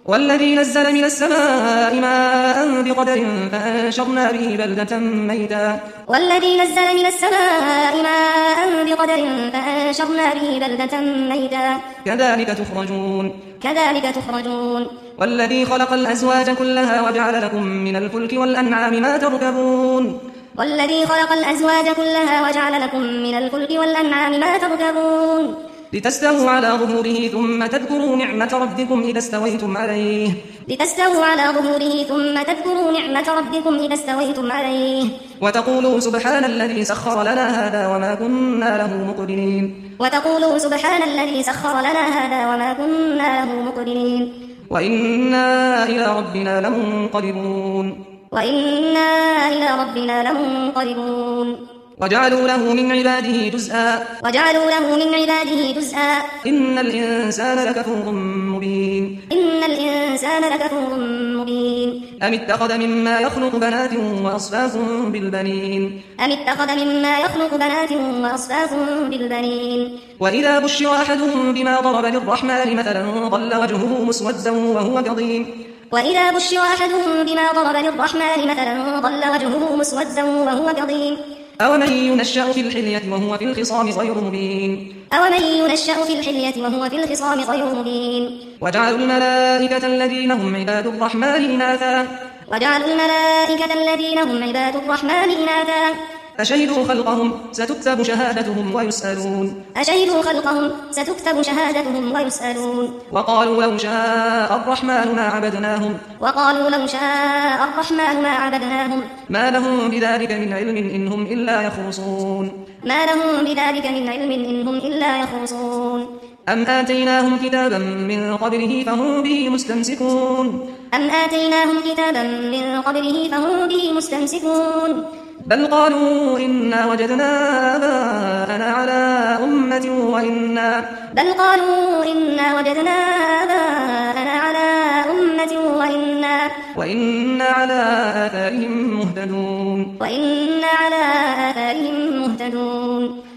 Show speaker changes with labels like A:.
A: والذي نزل من السماء ماء بقدر فأنشرنا به بلدة ميتا
B: والذي نزل من السماء ماء بقدر فأنشرنا به بلدة ميتا كذلك تخرجون
A: والذي خلق الأزواج كلها وجعل لكم من الفلك والأنعام ما تركبون لتستووا على ظهوره ثم تذكروا نعمة ربكم إذا استويتم عليه وتقولوا سبحان الذي سخر لنا هذا وما كنا له مقرنين وإنا إلى ربنا لمنقلبون وجعلوا له من عباده جزءا إن الإنسان لكفور مبين أم اتخذ مما يخلق بنات وأصفاكم بالبنين وإذا بشر أحدهم بما ضرب للرحمن مثلا ظل وجهه مسودا وهو كظيم أومن ينشأ في الحلية وهو في الخصام غير مبين وجعلوا الملائكة الذين هم عباد الرحمن إناثا أشهدوا خلقهم ستكتب شهادتهم ويسألون وقالوا لو شاء الرحمن ما عبدناهم ما لهم بذلك من علم إن هم إلا يخرصون أم آتيناهم كتابا من قبله فهم به مستمسكون بل قالوا إنا وجدنا آباءنا على أمة وإنا على آثارهم مهتدون